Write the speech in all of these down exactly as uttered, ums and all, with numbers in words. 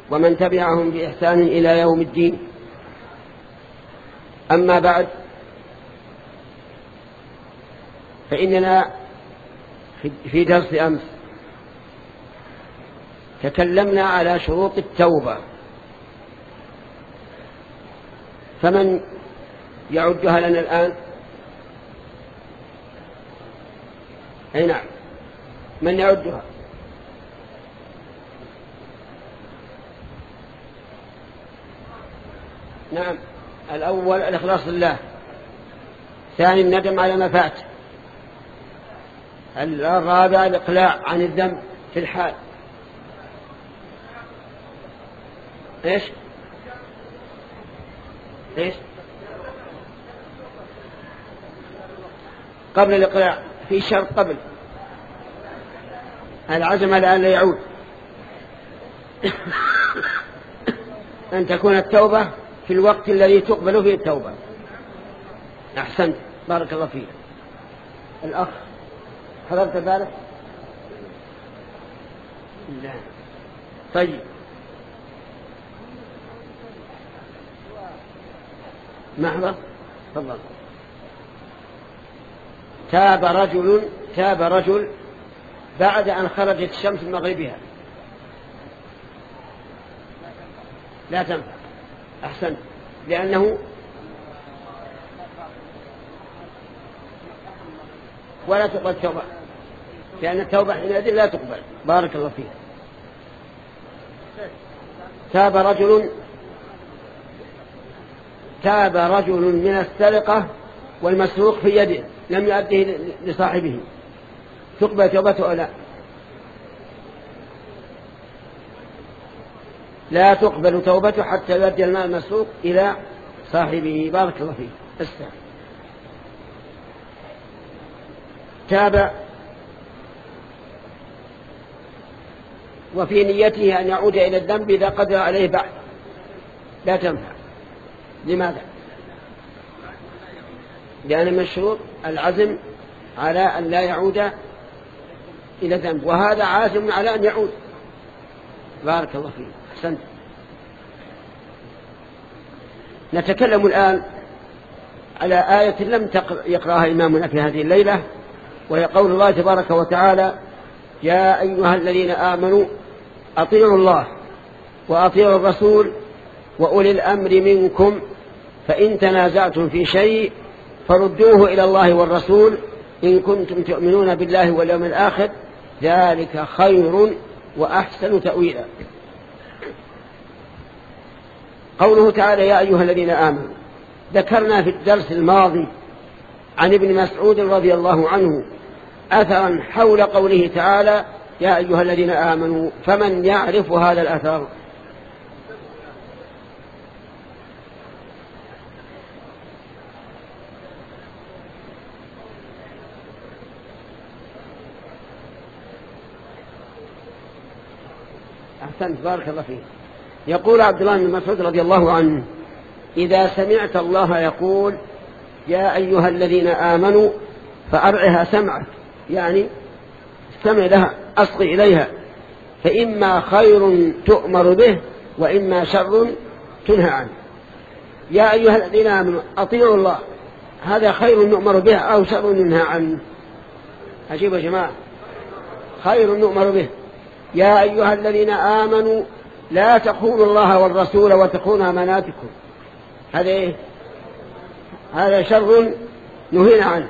ومن تبعهم بإحسان إلى يوم الدين. أما بعد، فإننا في درس أمس تكلمنا على شروط التوبة، فمن يعدها لنا الآن؟ أي نعم، من يعدها؟ نعم، الأول الإخلاص لله، ثاني الندم على ما فات، الرابع الإقلاع عن الذنب في الحال. إيش إيش قبل الإقلاع في شرط قبل العزم على أن لا يعود، أن تكون التوبة في الوقت الذي تقبل فيه التوبة. أحسنت، بارك الله فيك. الأخ حضرت بالك؟ لا. طيب، محضر، تفضل. تاب رجل تاب رجل بعد أن خرجت الشمس من مغربها، لا تنفع. أحسنت، لأنه ولا تقبل التوبة، لأن التوبة حينئذ لا تقبل. بارك الله فيك. تاب رجل تاب رجل من السرقة والمسروق في يده لم يؤديه لصاحبه، تقبل توبته أو لا؟ لا تقبل توبته حتى يؤدي المال المسروق إلى صاحبه. بارك الله فيك. استمع. تاب وفي نيته أن يعود إلى الذنب إذا قدر عليه بعد، لا تنفع. لماذا؟ لأن من الشروط العزم على أن لا يعود إلى الذنب، وهذا عازم على أن يعود. بارك الله فيك. أحسنت. نتكلم الآن على آية لم يقرأها إمامنا في هذه الليلة، وهي قول الله تبارك وتعالى: يا أيها الذين آمنوا أطيعوا الله وأطيعوا الرسول وأولي الأمر منكم فإن تنازعتم في شيء فردوه إلى الله والرسول إن كنتم تؤمنون بالله واليوم الآخر ذلك خير وأحسن تأويلا. قوله تعالى يا أيها الذين آمنوا، ذكرنا في الدرس الماضي عن ابن مسعود رضي الله عنه أثرا حول قوله تعالى يا أيها الذين آمنوا، فمن يعرف هذا الأثر؟ أحسنت، بارك الله فيك. يقول عبد الله بن مسعود رضي الله عنه: إذا سمعت الله يقول يا أيها الذين آمنوا فأرعها سمعك، يعني استمع لها، أصغي إليها، فإما خير تؤمر به وإما شر تنهى عنه. يا أيها الذين آمنوا أطيعوا الله، هذا خير نؤمر به أو شر ننهى عنه؟ عجيب يا جماعة، خير نؤمر به. يا أيها الذين آمنوا لا تخونوا الله والرسول وتخونوا أماناتكم، هذا إيه؟ هذا شر نهينا عنه.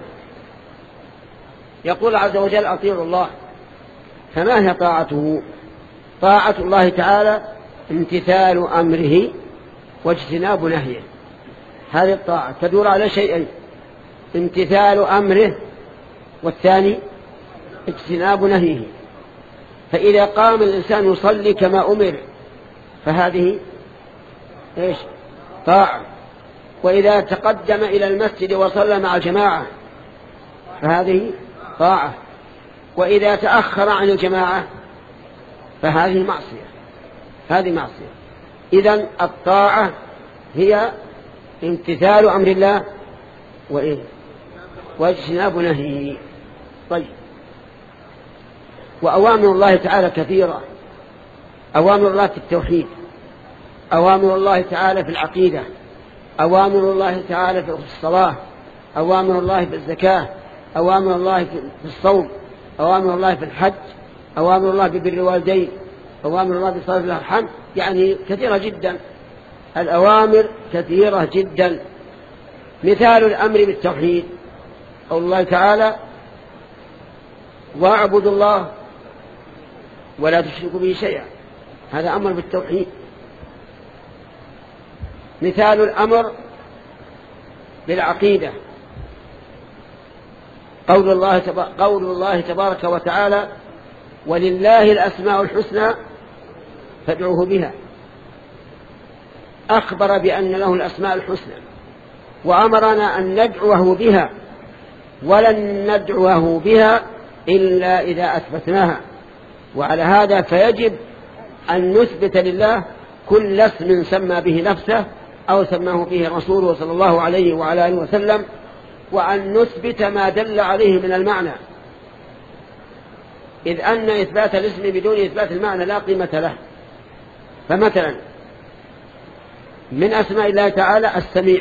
يقول عز وجل أطيعوا الله، فما هي طاعته؟ طاعة الله تعالى امتثال أمره واجتناب نهيه. هذه الطاعة تدور على شيئين: امتثال أمره، والثاني اجتناب نهيه. فإذا قام الإنسان يصلي كما أمر فهذه إيش؟ طاعة. وإذا تقدم إلى المسجد وصلى مع الجماعة فهذه طاعة. وإذا تأخر عن الجماعة فهذه معصية، هذه معصية. إذن الطاعة هي امتثال أمر الله وإيه؟ واجتناب نهيه. طيب، وأوامر الله تعالى كثيرة. أوامر الله في التوحيد أوامر الله تعالى في العقيدة، أوامر الله تعالى في الصلاة، أوامر الله في الزكاة، أوامر الله في الصوم، أوامر الله في الحج، أوامر الله ببر الوالدين، أوامر الله بصلة الأرحام، يعني كثيرة جدا، الأوامر كثيرة جدا. مثال الأمر بالتوحيد قول الله تعالى: واعبدوا الله ولا تشركوا به شيئا، هذا أمر بالتوحيد. مثال الأمر بالعقيدة قول الله, قول الله تبارك وتعالى: ولله الأسماء الحسنى فادعوه بها. أخبر بأن له الأسماء الحسنى وأمرنا أن ندعوه بها، ولن ندعوه بها إلا إذا أثبتناها. وعلى هذا فيجب أن نثبت لله كل اسم سمى به نفسه أو سماه به رسوله صلى الله عليه وعلى آله وسلم، وأن نثبت ما دل عليه من المعنى، إذ أن إثبات الاسم بدون إثبات المعنى لا قيمة له. فمثلا من أسماء الله تعالى السميع،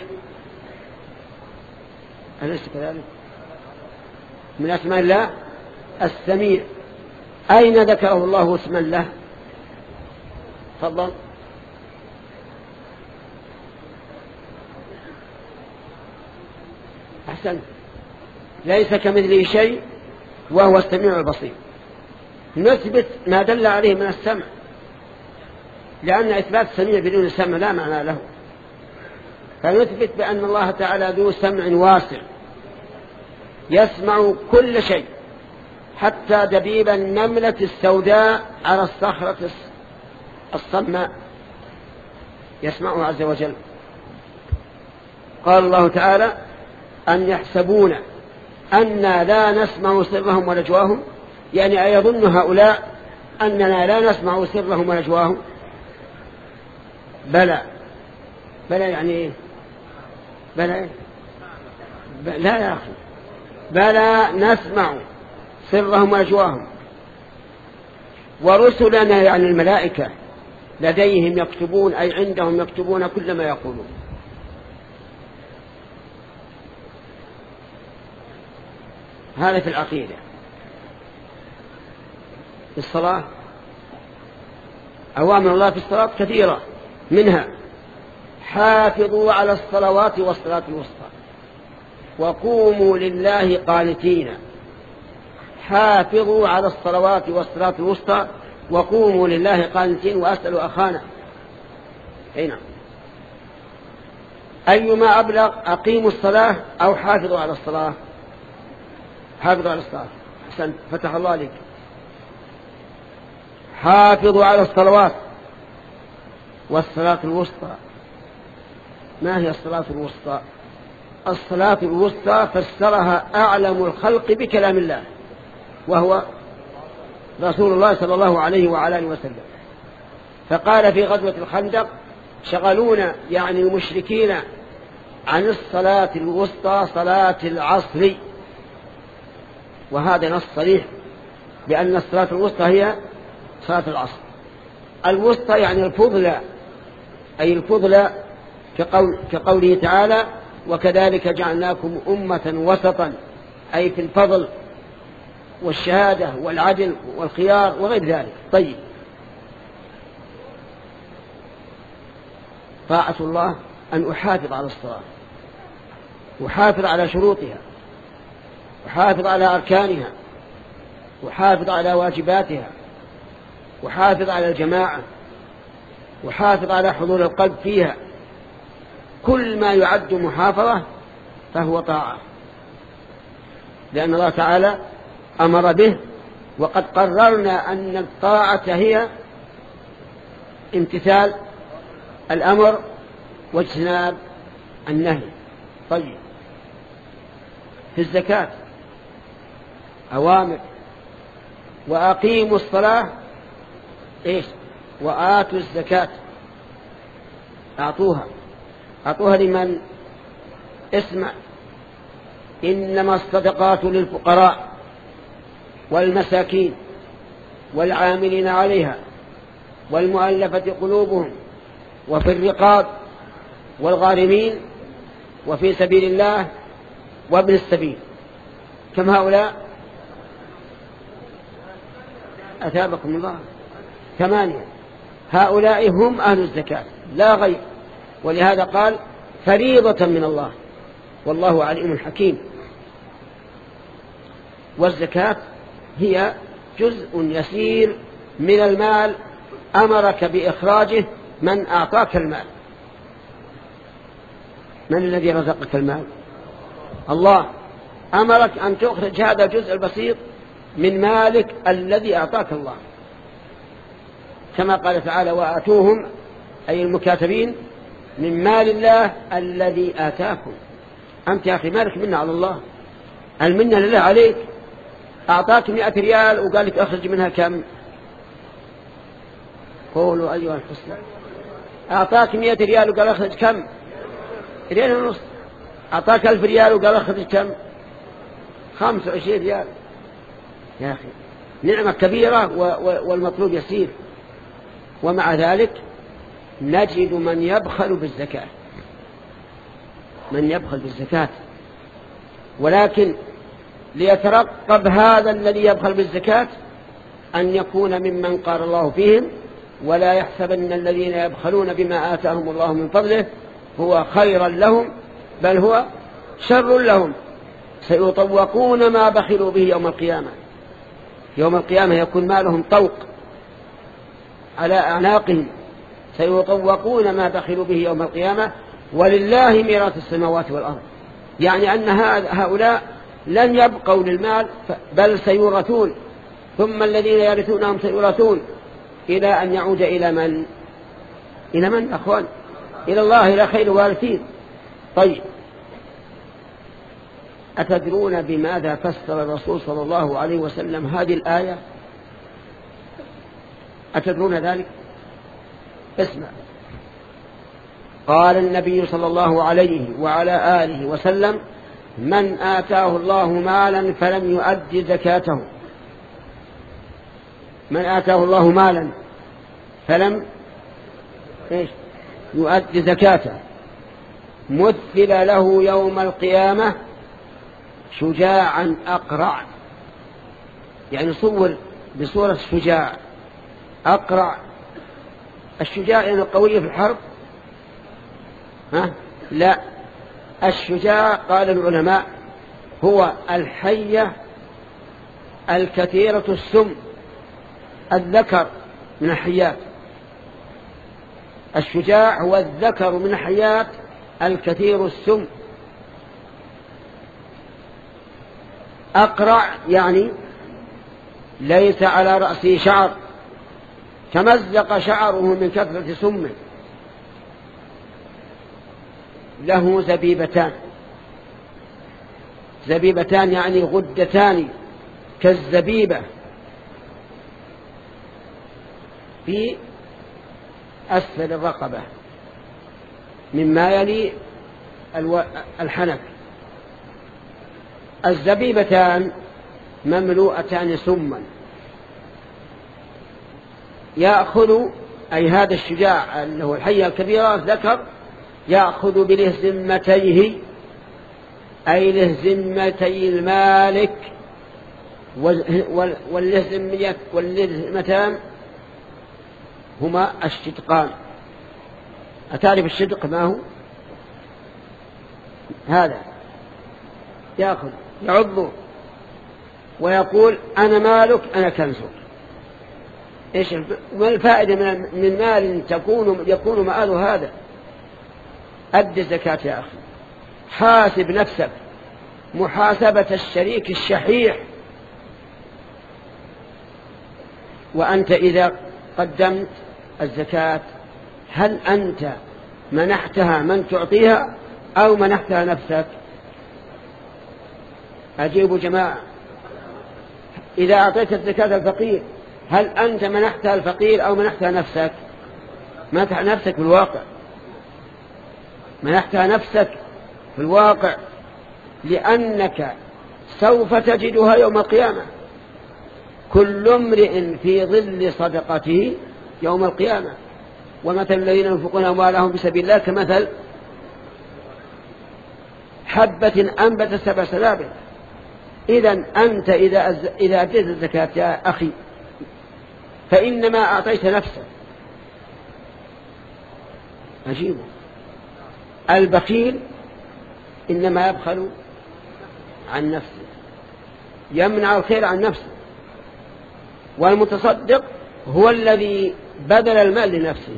أليس كذلك؟ من أسماء الله السميع، أين ذكره الله اسما له؟ تفضل. أحسن، ليس كمثله شيء وهو السميع البصير. نثبت ما دل عليه من السمع، لأن إثبات السميع بدون السمع لا معنى له، فنثبت بأن الله تعالى ذو سمع واسع يسمع كل شيء، حتى دبيب النملة السوداء على الصخرة الصماء يسمعه عز وجل. قال الله تعالى: أن يحسبون أننا لا نسمع سرهم ونجواهم، يعني أيظن هؤلاء أننا لا نسمع سرهم ونجواهم؟ بلى. بلى يعني إيه؟ بلى لا يا أخي، بلى نسمع سرهم ونجواهم. ورسلنا يعني الملائكة لديهم يكتبون، أي عندهم يكتبون كل ما يقولون. هذا في العقيدة. في الصلاة أوامر الله في الصلاة كثيرة، منها: حافظوا على الصلوات والصلاة الوسطى وقوموا لله قانتين. حافظوا على الصلوات والصلاة الوسطى وقوموا لله قانتين. وأسأل أخانا هنا أيما أبلغ: أقيموا الصلاة أو حافظوا على الصلاة؟ حافظوا على الصلاة. أحسن، فتح الله عليك. حافظوا على الصلوات والصلاة الوسطى. ما هي الصلاة الوسطى؟ الصلاة الوسطى فسرها أعلم الخلق بكلام الله، وهو رسول الله صلى الله عليه وعلى آله وسلم، فقال في غزوة الخندق: شغلونا يعني المشركين عن الصلاة الوسطى صلاة العصر. وهذا نص صريح بأن الصلاة الوسطى هي صلاة العصر. الوسطى يعني الفضلى، أي الفضلى، كقول كقوله تعالى: وكذلك جعلناكم أمة وسطا، أي في الفضل والشهادة والعدل والخيار وغير ذلك. طيب، طاعة الله أن أحافظ على الصلاة، أحافظ على شروطها، أحافظ على أركانها، أحافظ على واجباتها، أحافظ على الجماعة، أحافظ على حضور القلب فيها. كل ما يعد محافظة فهو طاعة، لأن الله تعالى أمر به، وقد قررنا أن الطاعة هي امتثال الأمر واجتناب النهي. طيب، في الزكاة أوامر: وأقيموا الصلاة إيش؟ وآتوا الزكاة. أعطوها. أعطوها لمن؟ اسمع: إنما الصدقات للفقراء والمساكين والعاملين عليها والمؤلفة قلوبهم وفي الرقاب والغارمين وفي سبيل الله وابن السبيل. كم هؤلاء؟ أثابكم الله، ثمانية. هؤلاء هم أهل الزكاة لا غير، ولهذا قال فريضة من الله والله عليم حكيم. والزكاة هي جزء يسير من المال أمرك بإخراجه من أعطاك المال. من الذي رزقك المال؟ الله. أمرك أن تخرج هذا الجزء البسيط من مالك الذي أعطاك الله، كما قال تعالى وآتوهم أي المكاتبين من مال الله الذي آتاكم. أنت يا أخي مالك منة على الله، المنة لله عليك. أعطاك مئة ريال وقال لك أخرج منها كم؟ قولوا أيها الحسنى. أعطاك مئة ريال وقال أخرج كم؟ ريال ونص. أعطاك ألف ريال وقال أخرج كم؟ خمس وعشرين ريال. يا أخي نعمة كبيرة والمطلوب يسير. ومع ذلك نجد من يبخل بالزكاة، من يبخل بالزكاة. ولكن ليترقب هذا الذي يبخل بالزكاة أن يكون ممن قال الله فيهم ولا يحسبن الذين يبخلون بما آتاهم الله من فضله هو خيرا لهم بل هو شر لهم سيطوقون ما بخلوا به يوم القيامة. يوم القيامة يكون مالهم طوق على أعناقهم، سيطوقون ما بخلوا به يوم القيامة ولله ميراث السماوات والأرض. يعني أن هؤلاء لن يبقوا للمال بل سيورثون، ثم الذين يرثونهم سيورثون إلى أن يعود إلى من؟ إلى من أخوان؟ إلى الله، إلى خير الوارثين. طيب أتدرون بماذا فسر الرسول صلى الله عليه وسلم هذه الآية؟ أتدرون ذلك؟ اسمع. قال النبي صلى الله عليه وعلى آله وسلم من آتاه الله مالا فلم يؤدي زكاته، من آتاه الله مالا فلم إيش؟ يؤدي زكاته مثل له يوم القيامة شجاعا أقرع. يعني صور بصورة شجاع أقرع. الشجاع يعني القوي في الحرب؟ ها؟ لا، الشجاع قال العلماء هو الحية الكثيرة السم، الذكر من الحيات. الشجاع هو الذكر من الحيات الكثير السم. أقرع يعني ليس على رأسه شعر، تمزق شعره من كثرة سمه. له زبيبتان، زبيبتان يعني غدتان كالزبيبة في أسفل الرقبة مما يلي الحنك. الزبيبتان مملوءتان سما. يأخذ أي هذا الشجاع اللي هو الحية الكبيرة الذكر يأخذ بلهزمتيه أي لهزمتي المالك، واللهزمتان هما الشدقان. أتعرف الشدق ما هو؟ هذا يأخذ يعضه ويقول أنا مالك أنا كنزك. إيش ما الفائدة من مال تكون يكون مآله هذا؟ أد الزكاة يا أخي، حاسب نفسك محاسبة الشريك الشحيح. وأنت إذا قدمت الزكاة هل أنت منحتها من تعطيها أو منحتها نفسك؟ أجيبوا جماعة. إذا أعطيت الزكاة الفقير هل أنت منحتها الفقير أو منحتها نفسك؟ منحتها نفسك في الواقع، منحتها نفسك في الواقع، لأنك سوف تجدها يوم القيامة. كل امرئ في ظل صدقته يوم القيامة. ومثل الذين ينفقون أموالهم في سبيل الله كمثل حبة أنبت سبع سنابل. إذن أنت إذا إذا أديت الزكاة يا أخي فإنما أعطيت نفسك. عجيب. البخيل إنما يبخل عن نفسه، يمنع الخير عن نفسه، والمتصدق هو الذي بذل المال لنفسه.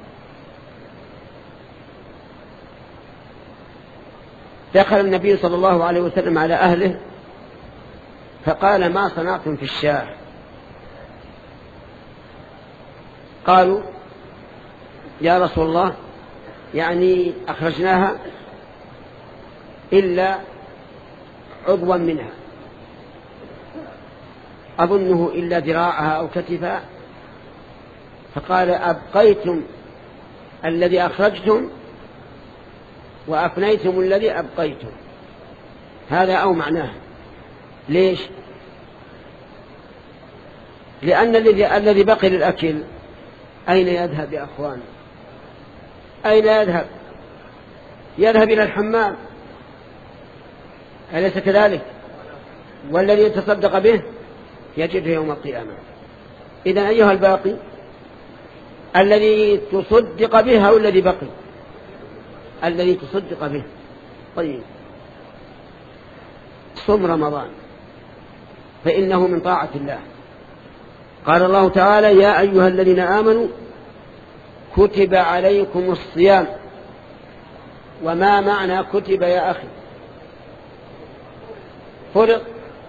دخل النبي صلى الله عليه وسلم على أهله فقال: ما صنعتم في الشاة؟ قالوا: يا رسول الله يعني أخرجناها إلا عضوا منها، أظنه إلا ذراعها أو كتفها. فقال: أبقيتم الذي أخرجتم وأفنيتم الذي أبقيتم. هذا أو معناه. ليش؟ لأن الذي بقي للأكل أين يذهب يا أخوان؟ أين يذهب؟ يذهب إلى الحمام، أليس كذلك؟ والذي يتصدق به يجده يوم القيامة. إذن أيها الباقي الذي تصدق به أو الذي بقي؟ الذي تصدق به. طيب، صم رمضان فإنه من طاعة الله. قال الله تعالى: يا أيها الذين آمنوا كتب عليكم الصيام. وما معنى كتب يا أخي؟ فرض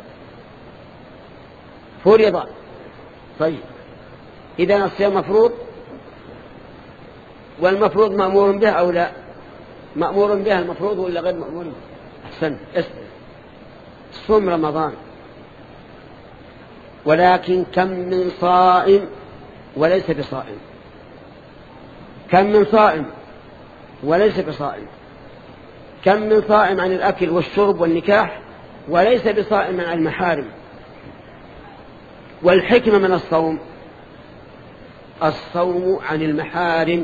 فرض. طيب، إذن الصيام مفروض، والمفروض مأمور به أو لا؟ مأمور به المفروض ولا غير مأمور به؟ أحسن. اسم صوم رمضان. ولكن كم من صائم وليس بصائم، كم من صائم وليس بصائم، كم من صائم عن الأكل والشرب والنكاح وليس بصائم عن المحارم. والحكمة من الصوم الصوم عن المحارم،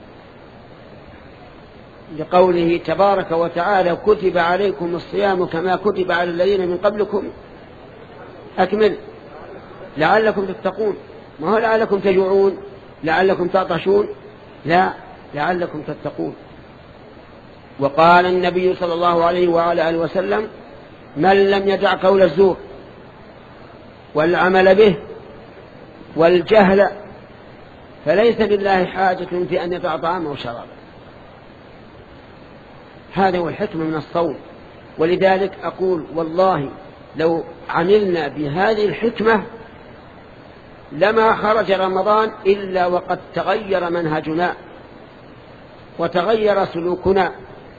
لقوله تبارك وتعالى: كتب عليكم الصيام كما كتب على الذين من قبلكم أكمل لعلكم تتقون. ما هو لعلكم تجوعون، لعلكم تعطشون، لا، لعلكم تتقون. وقال النبي صلى الله عليه وعلى آله وسلم: من لم يدع قول الزور والعمل به والجهل فليس لله حاجة في أن يدع طعامه وشرابه. هذا هو الحكمة من الصوم. ولذلك أقول والله لو عملنا بهذه الحكمة لما خرج رمضان إلا وقد تغير منهجنا وتغير سلوكنا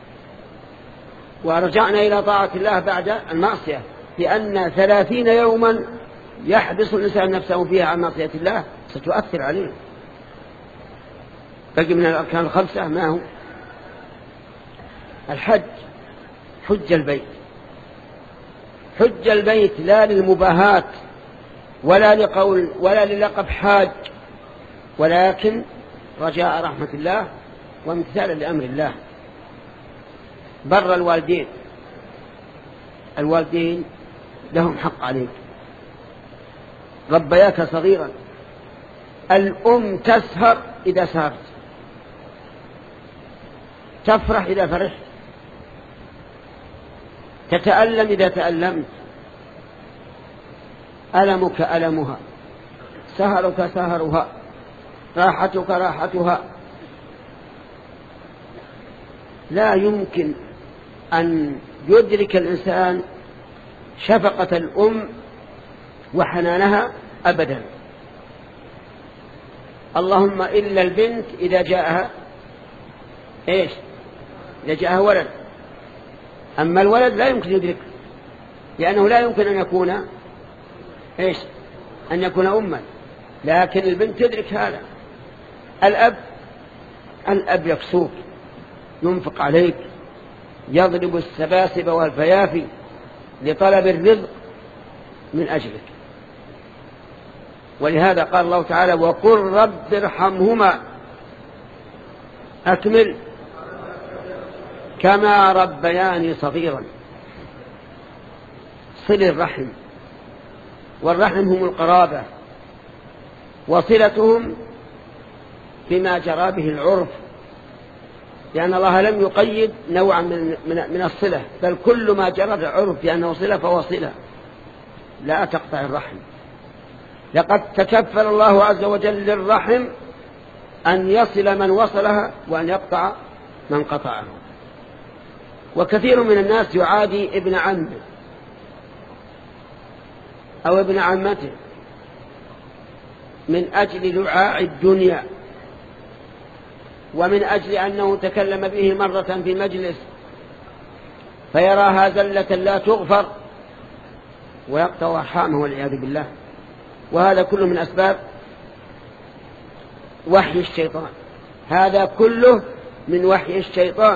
ورجعنا إلى طاعة الله بعد المعصية، لأن ثلاثين يوما يحبس الإنسان نفسه فيها عن معصية الله ستؤثر عليه. بقي من الأركان الخمسة ما هو؟ الحج، حج البيت. حج البيت لا للمباهات ولا لقول ولا للقب حاج، ولكن رجاء رحمة الله وامتثالا لأمر الله. بر الوالدين، الوالدين لهم حق عليك، ربياك صغيرا. الأم تسهر إذا سهرت، تفرح إذا فرحت، تتألم إذا تألمت، ألمك ألمها، سهرك سهرها، راحتك راحتها. لا يمكن أن يدرك الإنسان شفقة الأم وحنانها أبدا، اللهم إلا البنت إذا جاءها إيش؟ إذا جاءها ولد. أما الولد لا يمكن يدرك، لأنه لا يمكن أن يكون إيش؟ أن يكون أما، لكن البنت تدرك هذا. الأب الأب يكسوك، ينفق عليك، يضرب السباسب والفيافي لطلب الرزق من أجلك. ولهذا قال الله تعالى: وقل رب ارحمهما أكمل كما ربياني صغيرا. صل الرحم، والرحم هم القرابة، وصلتهم بما جرى به العرف، لأن الله لم يقيد نوعا من, من, من الصلة، بل كل ما جرى العرف بأنه صلة فهو صلة، لا تقطع الرحم. لقد تكفل الله عز وجل للرحم أن يصل من وصلها وأن يقطع من قطعه. وكثير من الناس يعادي ابن عمه أو ابن عمته من أجل لعاع الدنيا، ومن أجل أنه تكلم به مرة في مجلس فيراها زلة لا تغفر ويقطع أرحامه والعياذ بالله. وهذا كله من أسباب وحي الشيطان، هذا كله من وحي الشيطان.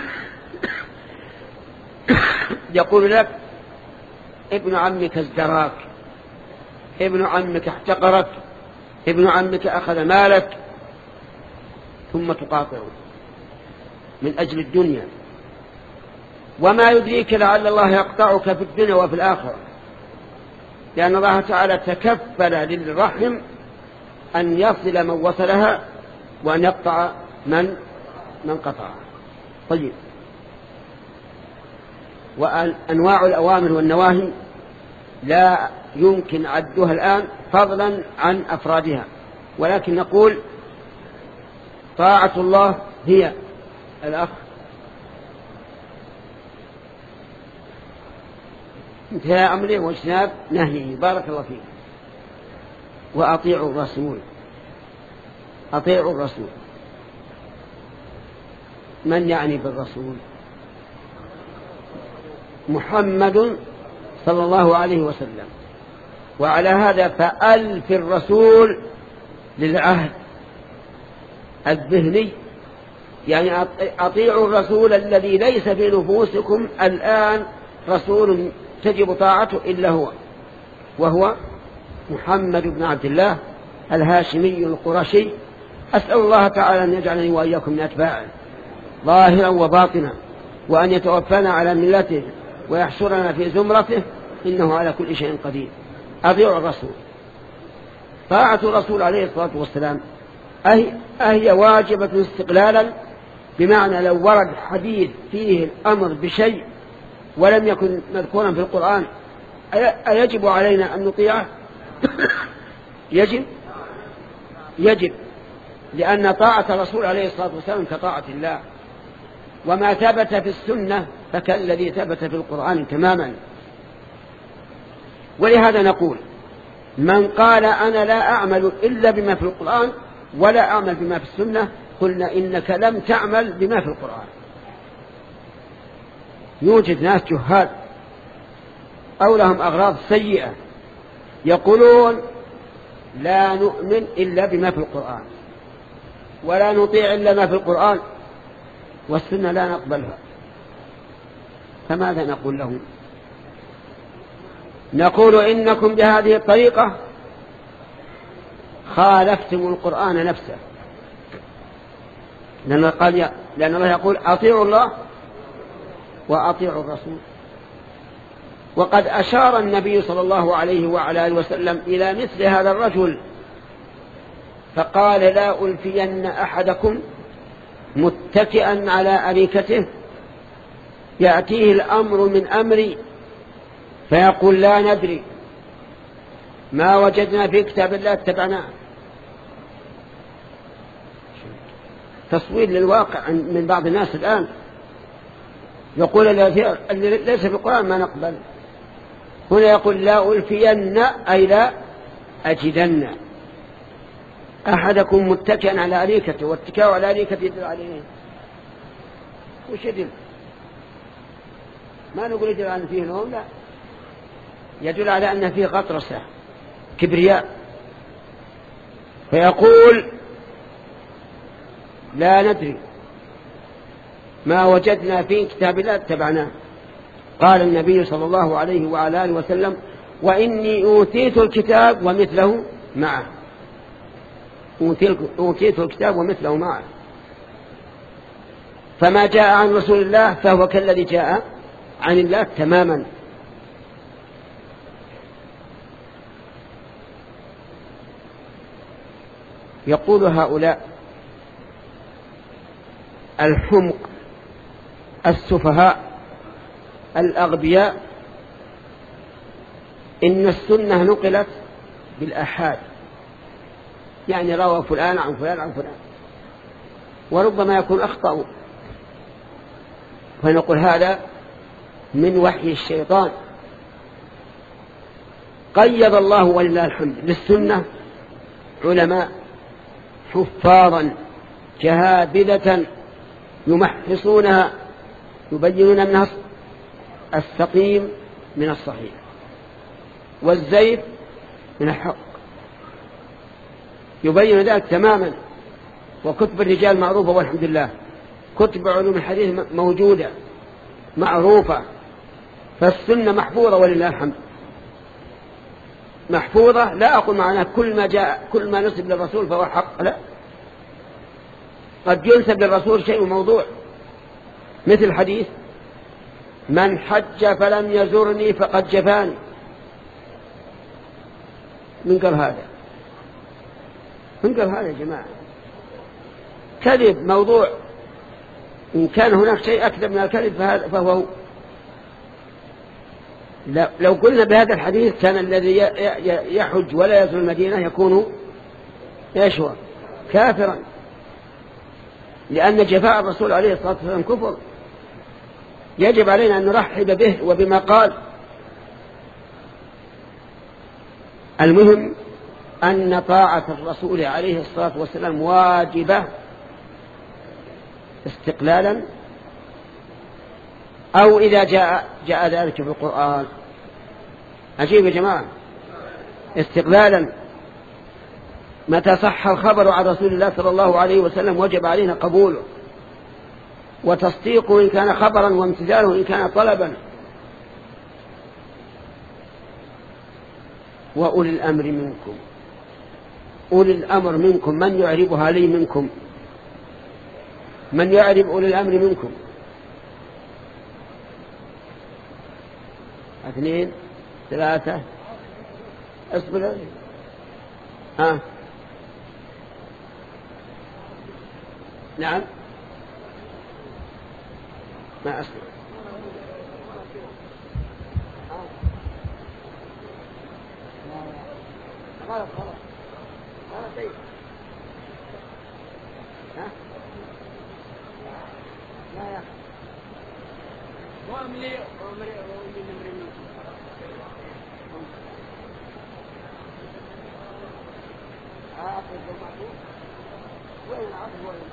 يقول لك ابن عمك ازدراك، ابن عمك احتقرك، ابن عمك أخذ مالك، ثم تقاطعه من أجل الدنيا. وما يدريك لعل الله يقطعك في الدنيا وفي الآخرة، لأن الله تعالى تكفل للرحم أن يصل من وصلها وأن يقطع من من قطعها. طيب، وأنواع الأوامر والنواهي لا يمكن عدها الآن فضلا عن أفرادها، ولكن نقول طاعة الله هي الأخ انتهاء أمره واجتناب نهيه. بارك الله فيك. وأطيعوا الرسول، أطيعوا الرسول. من يعني بالرسول؟ محمد صلى الله عليه وسلم. وعلى هذا فألف الرسول للعهد الذهني، يعني أطيعوا الرسول الذي ليس في نفوسكم الآن رسول تجب طاعته إلا هو، وهو محمد بن عبد الله الهاشمي القرشي. أسأل الله تعالى أن يجعلني وإياكم من أتباعه ظاهرا وباطنا، وأن يتوفانا على ملته ويحشرنا في زمرته، إنه على كل شيء قدير. أطيعوا الرسول. طاعة الرسول عليه الصلاة والسلام أهي, أهي واجبة استقلالا، بمعنى لو ورد حديث فيه الأمر بشيء ولم يكن مذكورا في القرآن أيجب علينا أن نطيعه؟ يجب يجب لأن طاعة الرسول عليه الصلاة والسلام كطاعة الله، وما ثبت في السنة فكالذي ثبت في القرآن تماما. ولهذا نقول من قال أنا لا أعمل إلا بما في القرآن ولا أعمل بما في السنة، قلنا إنك لم تعمل بما في القرآن. يوجد ناس جهال أو لهم أغراض سيئة يقولون لا نؤمن إلا بما في القرآن ولا نطيع إلا ما في القرآن، والسنة لا نقبلها. فماذا نقول لهم؟ نقول إنكم بهذه الطريقة خالفتم القرآن نفسه، لأن الله يقول أطيعوا الله وأطيعوا الرسول. وقد أشار النبي صلى الله عليه وعلى آله وسلم إلى مثل هذا الرجل فقال لا ألفين أحدكم متكئا على أريكته يأتيه الأمر من أمري فيقول لا ندري ما وجدنا في كتاب الله اتبعناه. تصوير للواقع من بعض الناس الآن، يقول اللي ليس في القرآن ما نقبل. هنا يقول لا ألفين أي لا أجدن أحدكم متكئا على أريكته، والاتكاء على أريكته يدل عليه وش يدل؟ ما نقول يدل على أن فيه نوم، لا، يدل على أن فيه غطرسة كبرياء. فيقول لا ندري ما وجدنا في كتاب الله اتبعناه. قال النبي صلى الله عليه وعلى آله وسلم وإني أوتيت الكتاب ومثله معه، أوتيت الكتاب ومثله معه. فما جاء عن رسول الله فهو كالذي جاء عن الله تماما. يقول هؤلاء الحمق السفهاء الأغبياء إن السنة نقلت بالآحاد، يعني روى فلان عن فلان عن فلان، وربما يكون أخطأ، فنقول هذا من وحي الشيطان. قيض الله ولله الحمد للسنة علماء حفاظا جهابذة يمحصونها، يبينون منها السقيم من الصحيح والزيف من الحق، يبين ذلك تماما. وكتب الرجال معروفة والحمد لله، كتب علوم الحديث موجودة معروفة، فالسنة محفوظة ولله الحمد، محفوظة. لا أقول معناه كل ما جاء كل ما نسب للرسول فهو حق، لا، قد ينسب للرسول شيء موضوع، مثل حديث من حج فلم يزرني فقد جفاني. من قال هذا؟ من قال هذا يا جماعة؟ كذب موضوع. إن كان هناك شيء أكذب من الكذب فهو، لو قلنا بهذا الحديث كان الذي يحج ولا يزور المدينة يكون ايش هو؟ كافرا، لأن جفاء الرسول عليه الصلاة والسلام كفر. يجب علينا أن نرحب به وبما قال. المهم أن طاعة الرسول عليه الصلاة والسلام واجبة استقلالا، أو إذا جاء جاء ذلك في القرآن. عجيب يا جماعة، استقلالا. متى صح الخبر عن رسول الله صلى الله عليه وسلم وجب علينا قبوله وتصديقه إن كان خبرا، وامتثاله إن كان طلبا. وأولي الأمر منكم، أولي الأمر منكم، من يعربها لي منكم؟ من يعرب أولي الأمر منكم؟ اثنين ثلاثة، اصبر. ها نعم، ما أصبر. خلاص خلاص خلاص شيء. ها لا يا أخي واملي واملي واملي نمرني. عاطف ومعطوف، وين العاطف وين؟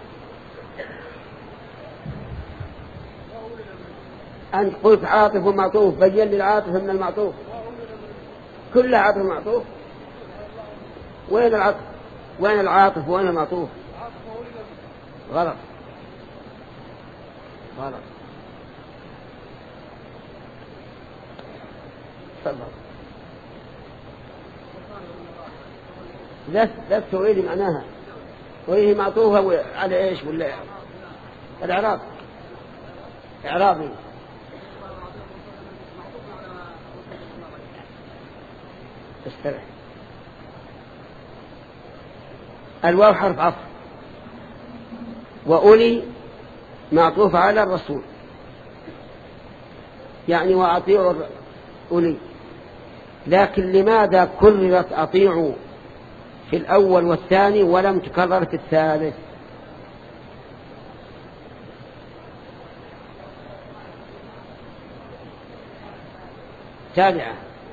أنت قلت عاطف ومعطوف، بين لي العاطف من المعطوف. كلها عاطف ومعطوف. وين العاطف؟ وين العاطف وين المعطوف؟ غلط غلط. تفضل. لا لا تريد معناها، وهي معطوفة على ايش ولا الإعراب؟ إعرابي. استرح. الواو حرف عطف، وأولي معطوف على الرسول، يعني وأطيعوا أولي. لكن لماذا كررت أطيعوا في الأول والثاني ولم تكرر في الثالث؟ تابعة.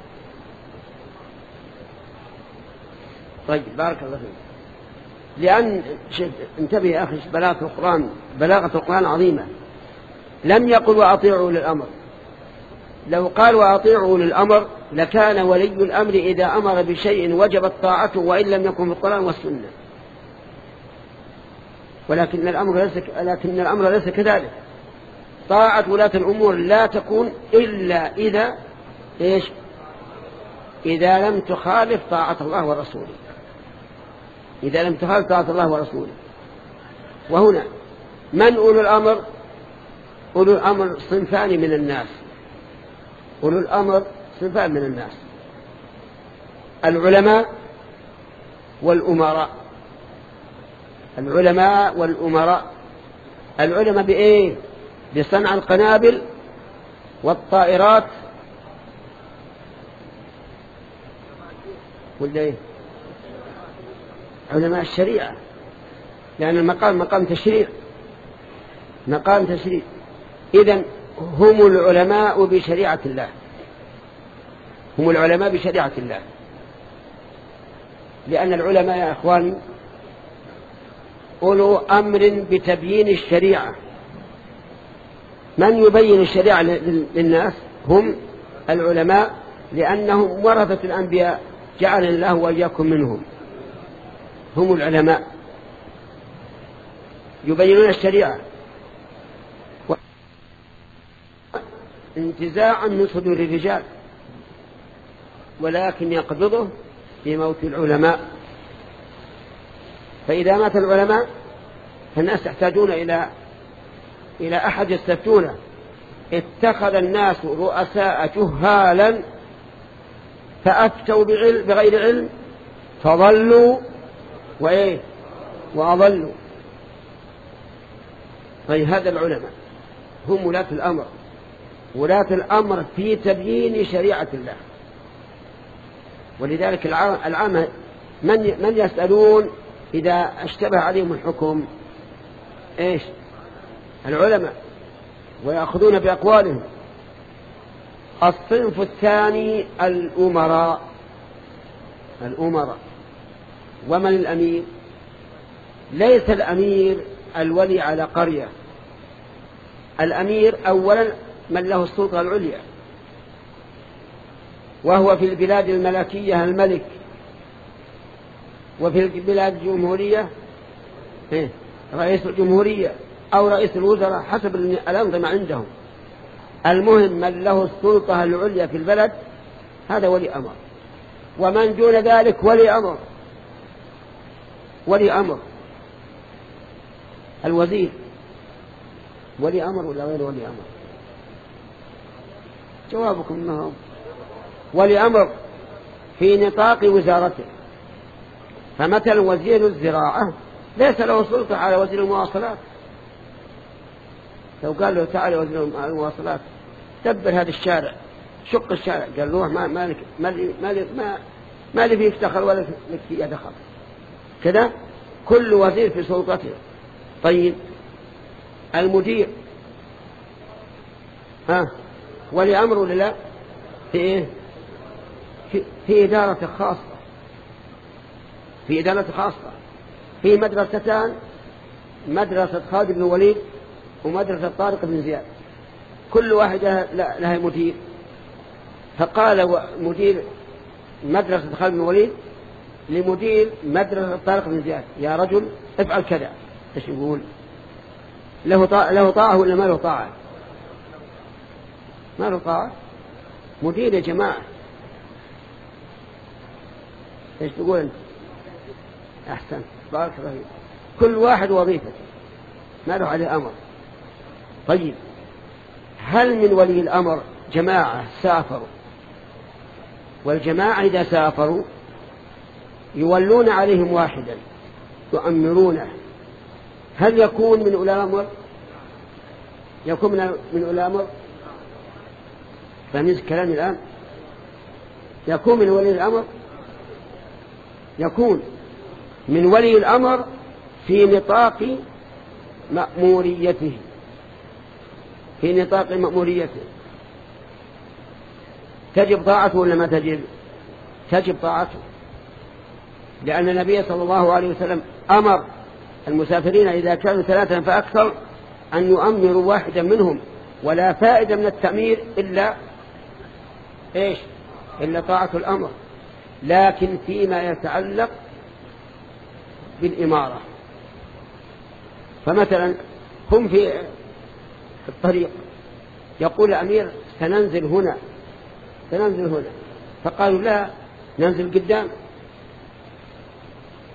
طيب بارك الله فيك. لأن انتبه يا أخي، بلاغة القرآن بلاغة القرآن عظيمة. لم يقل وأطيعوا للأمر، لو قال وأطيعوا للأمر لكان ولي الأمر إذا أمر بشيء وجبت طاعته وإن لم يكن في القرآن والسنة. ولكن الأمر ليس لكن الأمر ليس كذلك. طاعة ولاة الأمور لا تكون إلا إذا إيش؟ إذا لم تخالف طاعة الله ورسوله، إذا لم تخالف طاعة الله ورسوله. وهنا من أولو الأمر؟ أولو الأمر صنفان من الناس، أولو الأمر صنفان من الناس: العلماء والأمراء. العلماء والأمراء. العلماء بإيه؟ بصنع القنابل والطائرات ولا إيه؟ علماء الشريعة، لأن المقام مقام تشريع، مقام تشريع. إذن هم العلماء بشريعة الله، هم العلماء بشريعة الله، لأن العلماء يا أخواني أولو أمر بتبيين الشريعة. من يبين الشريعة للناس هم العلماء، لأنهم ورثة الأنبياء، جعل الله وإياكم منهم. هم العلماء يبينون الشريعة انتزاعا من صدور الرجال، ولكن يقبضه بموت العلماء. فإذا مات العلماء فالناس يحتاجون إلى إلى أحد يستفتونه. اتخذ الناس رؤساء جهالا فأفتوا بغير علم فضلوا وإيه وأضلوا. طيب هذا العلماء هم ولاة الأمر، ولاة الأمر في تبيين شريعة الله. ولذلك العامة من من يسألون إذا اشتبه عليهم الحكم؟ إيش؟ العلماء، ويأخذون بأقوالهم. الصنف الثاني الأمراء. الأمراء. ومن الأمير؟ ليس الأمير الولي على قرية. الأمير أولا من له السلطة العليا، وهو في البلاد الملكية الملك، وفي البلاد الجمهورية رئيس الجمهورية أو رئيس الوزراء حسب الأنظمة عندهم. المهم من له السلطة العليا في البلد هذا ولي أمر. ومن دون ذلك ولي أمر. ولي أمر الوزير ولي أمر ولا غير ولي أمر؟ جوابكم أنه ولي أمر في نطاق وزارته. فمثلا وزير الزراعة ليس له سلطة على وزير المواصلات. لو قال له تعالى وزير المواصلات دبر هذا الشارع، شق الشارع، قال له ما ما لك ما لي ما لي ما, ما لي فيه افتخر ولا لك فيه دخل. كذا كل وزير في سلطته. طيب المدير ها ولي أمر ولا لا؟ في إيه؟ في, في إدارة خاصة، في إدارة خاصة. في مدرستان، مدرسة خالد بن الوليد ومدرسة طارق بن زياد، كل واحدة لها مدير. فقال مدير مدرسة خالد بن الوليد لمدير مدرسة طارق بن زياد: يا رجل افعل كذا. ايش يقول؟ له طاعة له طاعة ولا ما له طاعة؟ ما له طاعة. مدير يا جماعة. ايش تقول انت؟ احسن، بارك الله فيك. كل واحد وظيفته ما له عليه أمر. طيب هل من ولي الأمر جماعة سافروا، والجماعة إذا سافروا يولون عليهم واحدا يؤمرونه، هل يكون من أولي الأمر؟ يكون من أولي الأمر؟ فهمت كلامي الآن؟ يكون من ولي الأمر؟ يكون من ولي الأمر في نطاق مأموريته، في نطاق مأموريته. تجب طاعته ولا ما تجب؟ تجب طاعته، لأن النبي صلى الله عليه وسلم أمر المسافرين إذا كانوا ثلاثة فأكثر أن يؤمروا واحدا منهم، ولا فائدة من التأمير إلا إيش؟ إلا طاعة الأمر. لكن فيما يتعلق بالإمارة، فمثلا هم في الطريق يقول الأمير سننزل هنا سننزل هنا، فقالوا لا ننزل قدام.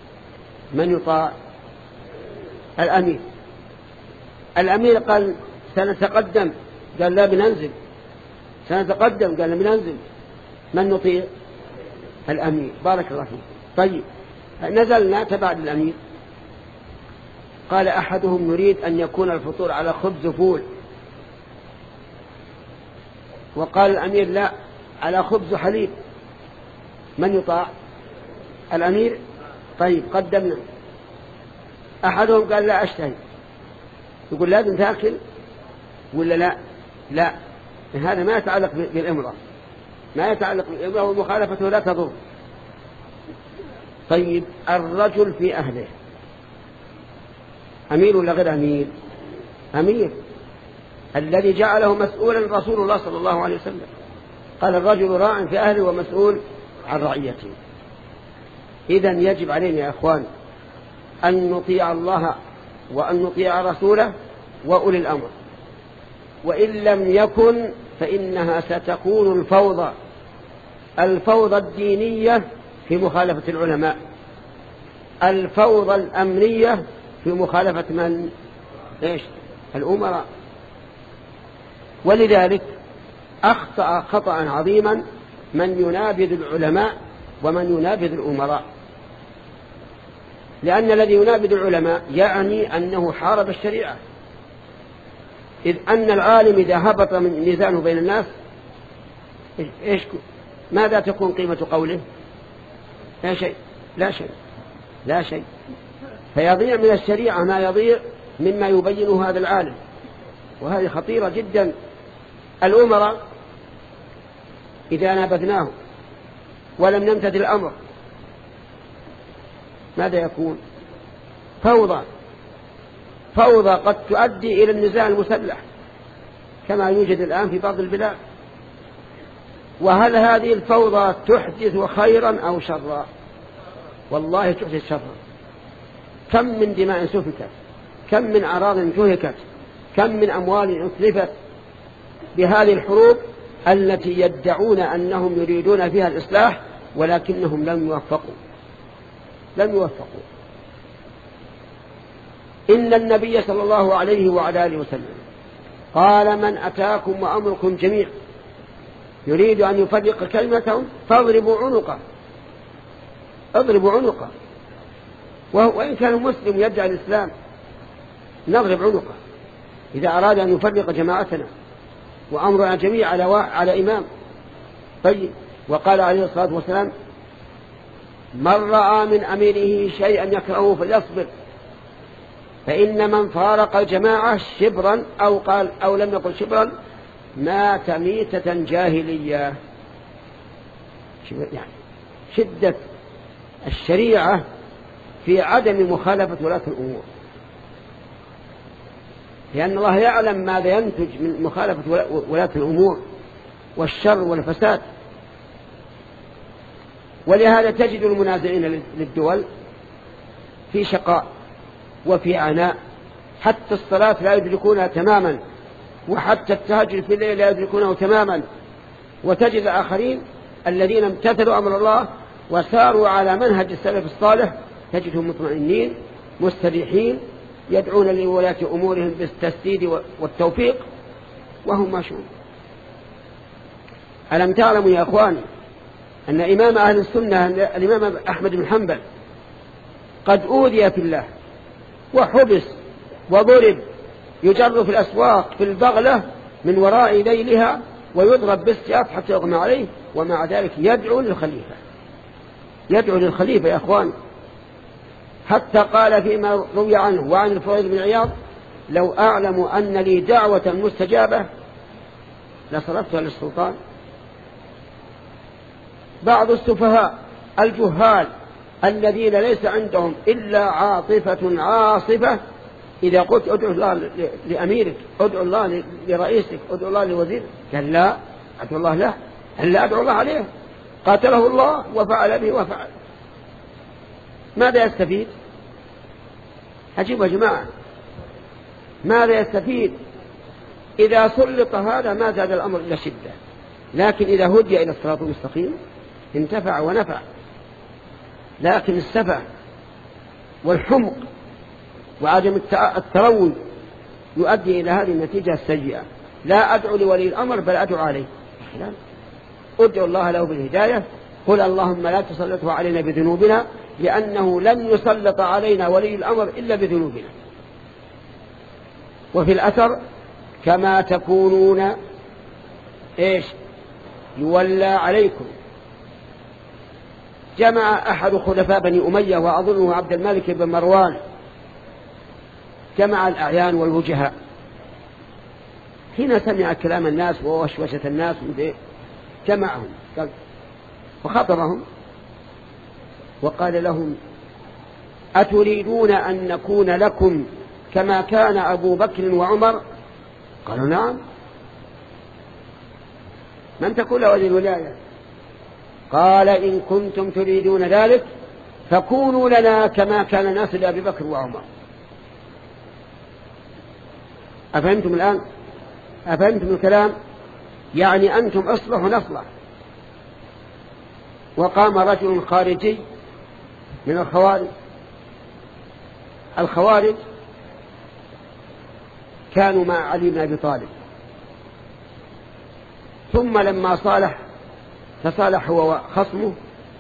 من يطاع؟ الأمير. الأمير قال سنتقدم، قال لا بننزل. سنتقدم، قال لا بننزل. من نطيع؟ الأمير. بارك الله فيه. طيب نزلنا تبع الأمير. قال أحدهم نريد أن يكون الفطور على خبز فول، وقال الأمير لا، على خبز حليب. من يطاع؟ الأمير. طيب قدمنا. أحدهم قال لا أشتهي، يقول لازم تأكل ولا لا؟ لا، هذا ما يتعلق بالإمرة، ما يتعلق بالإمرة، ومخالفته لا تضر. طيب الرجل في أهله أمير ولا غير أمير؟ أمير، الذي جعله مسؤولا رسول الله صلى الله عليه وسلم. قال الرجل راع في أهله ومسؤول عن رعيته. إذن يجب علينا يا أخوان أن نطيع الله وأن نطيع رسوله وأولي الأمر، وإن لم يكن فإنها ستكون الفوضى الفوضى الدينية في مخالفة العلماء، الفوضى الأمنية في مخالفة من؟ إيش؟ الأمراء. ولذلك أخطأ خطأ عظيما من ينابذ العلماء ومن ينابذ الأمراء، لأن الذي ينابذ العلماء يعني أنه حارب الشريعة، إذ أن العالم إذا هبط من ميزانه بين الناس إيش ماذا تكون قيمة قوله؟ لا شيء، لا شيء، لا شيء. فيضيع من الشريعة ما يضيع مما يبينه هذا العالم، وهذه خطيرة جدا. الأمراء إذا نابذناه ولم نمتثل الأمر ماذا يكون؟ فوضى، فوضى قد تؤدي إلى النزاع المسلح كما يوجد الآن في بعض البلاد. وهل هذه الفوضى تحدث خيرا أو شرا؟ والله تحدث شرا. كم من دماء سفكت، كم من أراض انتهكت، كم من أموال أتلفت بهذه الحروب التي يدعون أنهم يريدون فيها الإصلاح ولكنهم لم يوفقوا لم يوفقوا إن النبي صلى الله عليه وعلى آله وسلم قال من أتاكم وأمركم جميع يريد أن يفرق كلمتهم فاضربوا عنقه، اضربوا عنقه، وإن كان مسلم يدعي الإسلام نضرب عنقه إذا أراد أن يفرق جماعتنا وأمرنا جميع على, على إمام. طيب وقال عليه الصلاة والسلام من رأى من أميره شيئا يكرهه فليصبر، فإن من فارق الجماعة شبرا أو قال أو لم يقل شبرا مات ميتة جاهلية. يعني شدة الشريعة في عدم مخالفة ولاة الأمور، لأن الله يعلم ماذا ينتج من مخالفة ولاة الأمور والشر والفساد. ولهذا تجد المنازعين للدول في شقاء وفي عناء، حتى الصلاة لا يدركونها تماما، وحتى التهجد في الليل لا يدركونه تماما. وتجد آخرين الذين امتثلوا أمر الله وساروا على منهج السلف الصالح تجدهم مطمئنين مستريحين يدعون لولاة أمورهم بالتسديد والتوفيق وهم ماشون. ألم تعلموا يا أخواني أن إمام أهل السنة الإمام أحمد بن حنبل قد أوذي في الله وحبس وضرب، يجر في الأسواق في البغلة من وراء ذيلها ويضرب بالسياف حتى يغمى عليه، ومع ذلك يدعو للخليفة، يدعو للخليفة يا أخوان، حتى قال فيما روي عنه وعن الفضيل بن عياض لو أعلم أن لي دعوة مستجابة لصرفتها للسلطان. بعض السفهاء الجهال الذين ليس عندهم إلا عاطفة عاصفة إذا قلت ادعو الله لأميرك، ادعو الله لرئيسك، ادعو الله لوزيرك، قال لا ادعو الله له، لا ادعو الله عليه، قاتله الله وفعل به وفعل. ماذا يستفيد؟ عجيب يا جماعة، ماذا يستفيد؟ إذا سلط هذا ما زاد الأمر إلا شدة، لكن إذا هدي إلى الصراط المستقيم انتفع ونفع. لكن السفه والحمق وعدم التروي يؤدي إلى هذه النتيجة السيئة. لا أدعو لولي الأمر بل أدعو عليه. لا. أدعو الله له بالهداية. قل اللهم لا تسلطه علينا بذنوبنا، لأنه لن يسلط علينا ولي الأمر إلا بذنوبنا. وفي الأثر كما تكونون إيش يولى عليكم. جمع أحد خلفاء بني أمية وأظنه عبد الملك بن مروان، جمع الأعيان والوجهاء حين سمع كلام الناس ووشوشة الناس جمعهم وخطبهم وقال لهم: أتريدون أن نكون لكم كما كان أبو بكر وعمر؟ قالوا: نعم. من تكون له هذه الولاية؟ قال: إن كنتم تريدون ذلك فكونوا لنا كما كان ناس لأبي بكر وعمر. أفهمتم الآن؟ أفهمتم الكلام؟ يعني أنتم أصلح ونصلح. وقام رجل خارجي من الخوارج. الخوارج كانوا مع علي بن أبي طالب، ثم لما صالح تصالح هو وخصمه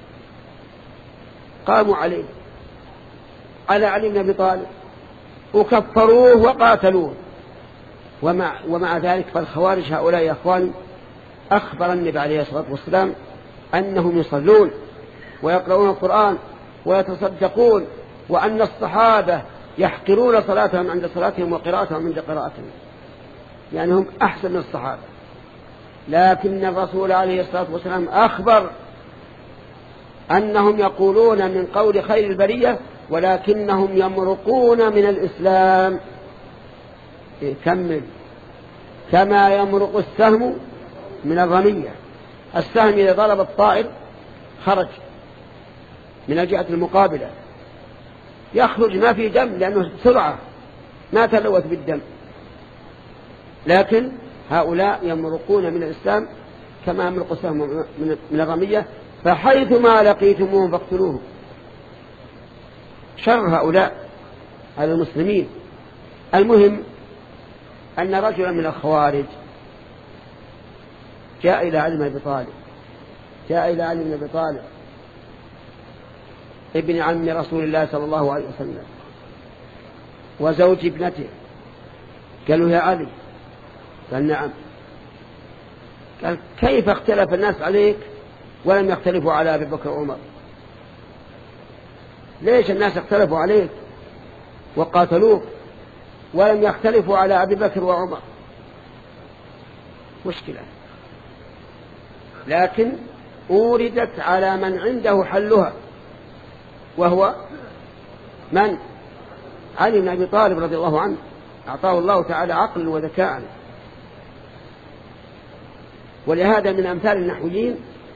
قاموا عليه على علي بن أبي طالب وكفروه وقاتلوه. ومع, ومع ذلك فالخوارج هؤلاء يا أخوان أخبر النبي عليه الصلاة والسلام أنهم يصلون ويقرؤون القرآن ويتصدقون، وأن الصحابة يحقرون صلاتهم عند صلاتهم وقراءتهم عند قراءتهم، يعني هم أحسن من الصحابة. لكن الرسول عليه الصلاة والسلام أخبر أنهم يقولون من قول خير البرية ولكنهم يمرقون من الإسلام. كمل: كما يمرق السهم من الرمية. السهم إذا ضرب الطائر خرج من الجهة المقابلة، يخرج ما في دم لأنه سرعة ما تلوث بالدم. لكن هؤلاء يمرقون من الإسلام كما يمرق السهم من الرمية، فحيث ما لقيتموهم فاقتلوهم. شر هؤلاء على المسلمين. المهم أن رجلا من الخوارج جاء إلى علي بن أبي طالب جاء إلى علي بن أبي طالب ابن عم رسول الله صلى الله عليه وسلم وزوج ابنته. قالوا: يا علي. قال: نعم. قال: كيف اختلف الناس عليك ولم يختلفوا على أبي بكر وعمر؟ ليش الناس اختلفوا عليك وقاتلوك ولم يختلفوا على أبي بكر وعمر؟ مشكلة. لكن أوردت على من عنده حلها، وهو من؟ علي بن أبي طالب رضي الله عنه، أعطاه الله تعالى عقل وذكاء. ولهذا من أمثال النحويين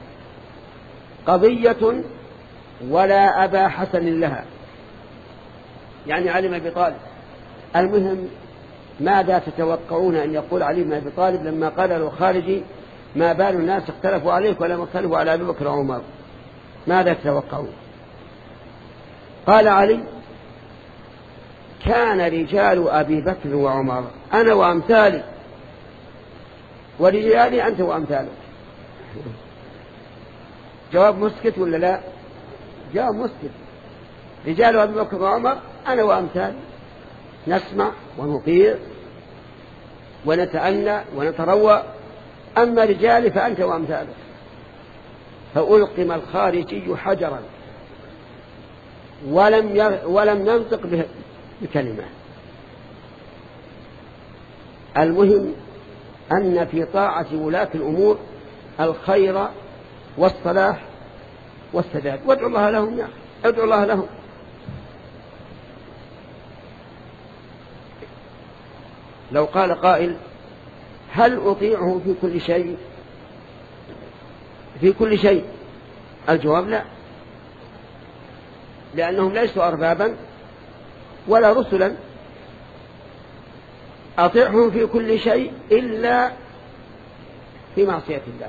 قضية ولا أبا حسن لها، يعني علي بن أبي طالب. المهم ماذا تتوقعون أن يقول علي بن أبي طالب لما قال له خارجي: ما بال الناس اختلفوا عليك ولم يختلفوا على أبي بكر وعمر؟ ماذا تتوقعون؟ قال علي: كان رجال أبي بكر وعمر أنا وأمثالي، ورجالي أنت وأمثالك. جواب مسكت ولا لا؟ جواب مسكت. رجال أبي بكر وعمر أنا وأمثالي، نسمع ونطيع ونتأنى ونتروى. أما رجالي فأنت وأمثالك. فألقم الخارجي حجرا ولم يغ... ولم ينطق به بكلمة. المهم أن في طاعة ولاة الأمور الخير والصلاح والسداد. وادعوا الله لهم يا أخي، ادعوا الله لهم. لو قال قائل: هل أطيعه في كل شيء؟ في كل شيء الجواب لا، لأنهم ليسوا أربابا ولا رسلا. أطيعهم في كل شيء إلا في معصية الله،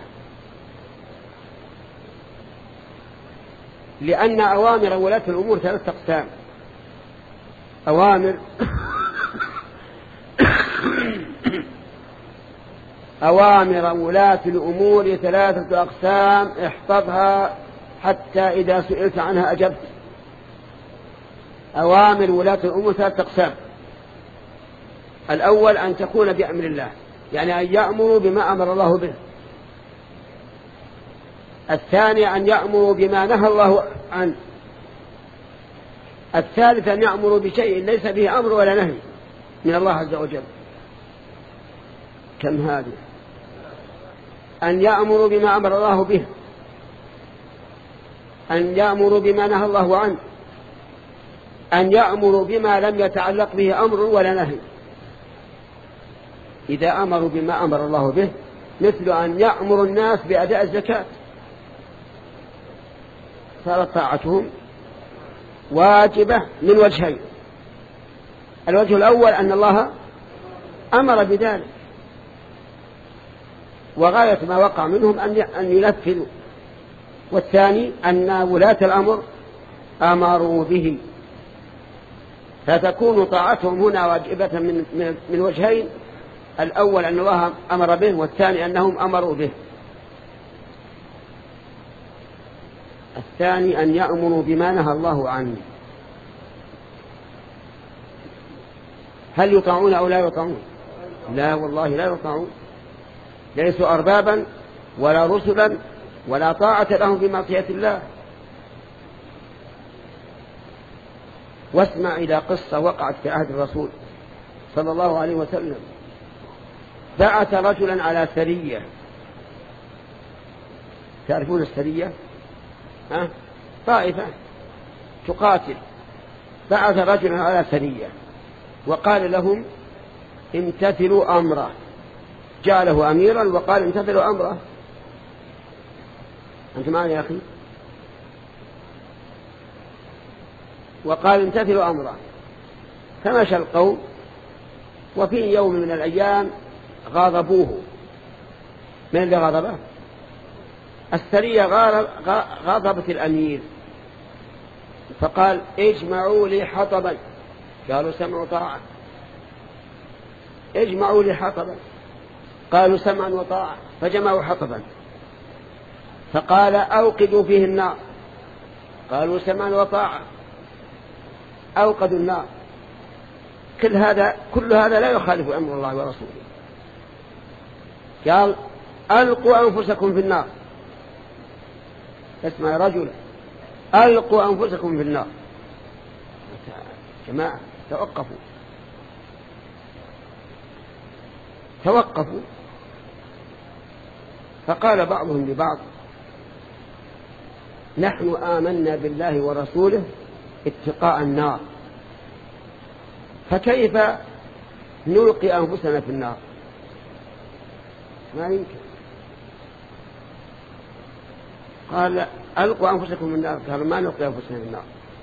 لأن أوامر ولاة الأمور ثلاثة أقسام: أوامر أوامر ولاة الأمور ثلاثة أقسام احفظها حتى إذا سئلت عنها أجبت. أوامر ولاة الأمور ثلاثة أقسام. الأول أن تكون بأمر الله، يعني أن يأمروا بما أمر الله به. الثاني أن يأمروا بما نهى الله عنه. الثالث أن يأمروا بشيء ليس به أمر ولا نهي من الله عز وجل. كم هذه؟ أن يأمروا بما أمر الله به، أن يأمروا بما نهى الله عنه، أن يأمروا بما لم يتعلق به أمر ولا نهي. إذا أمروا بما أمر الله به مثل أن يأمر الناس بأداء الزكاة صارت طاعتهم واجبة من وجهين. الوجه الأول أن الله أمر بذلك وغاية ما وقع منهم أن ينفذوا، والثاني أن ولاة الأمر أمروا به، فتكون طاعتهم هنا واجبة من, من, من وجهين. الأول أن الله أمر به، والثاني أنهم أمروا به. الثاني أن يأمروا بما نهى الله عنه. هل يطاعون أو لا يطاعون؟ لا والله لا يطاعون، ليسوا أربابا ولا رسلا ولا طاعة لهم في معصية الله. واسمع إلى قصة وقعت في عهد الرسول صلى الله عليه وسلم. بعث رجلا على سرية. تعرفون السرية؟ أه؟ طائفة تقاتل. بعث رجلا على سرية وقال لهم امتثلوا أمره. جعله أميرا وقال امتثلوا أمره. أنت معنا يا أخي؟ وقال امتثلوا أمره. فمشى القوم، وفي يوم من الأيام غاضبوه. من اللي غاضبه؟ السرية غاضبت الأمير، فقال اجمعوا لي حطبا. قالوا سمع وطاعة. اجمعوا لي حطبا. قالوا سمعا وطاعة، فجمعوا حطبا. فقال أوقدوا فيه النار. قالوا سمعا وطاعة، أوقدوا النار. كل هذا كل هذا لا يخالف أمر الله ورسوله. قال ألقوا أنفسكم في النار. اسمع يا رجل، ألقوا أنفسكم في النار. جماعة توقفوا توقفوا فقال بعضهم لبعض نحن آمنا بالله ورسوله اتقاء النار، فكيف نلقي أنفسنا في النار؟ ما يمكن. قال ألقوا أنفسكم في النار. قالوا ما نلقي أنفسنا في النار.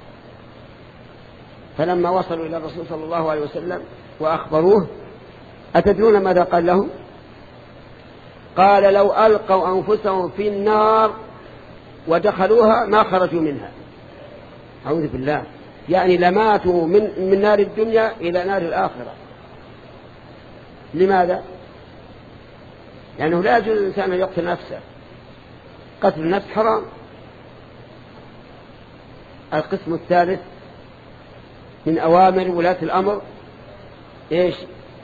فلما وصلوا إلى الرسول صلى الله عليه وسلم وأخبروه، أتدرون ماذا قال لهم؟ قال لو ألقوا أنفسهم في النار ودخلوها ما خرجوا منها. أعوذ بالله، يعني لماتوا من, من نار الدنيا إلى نار الآخرة. لماذا؟ لأنه لا يجوز الإنسان أن يقتل نفسه. قتل النفس حرام. القسم الثالث من أوامر ولاة الأمر إيش؟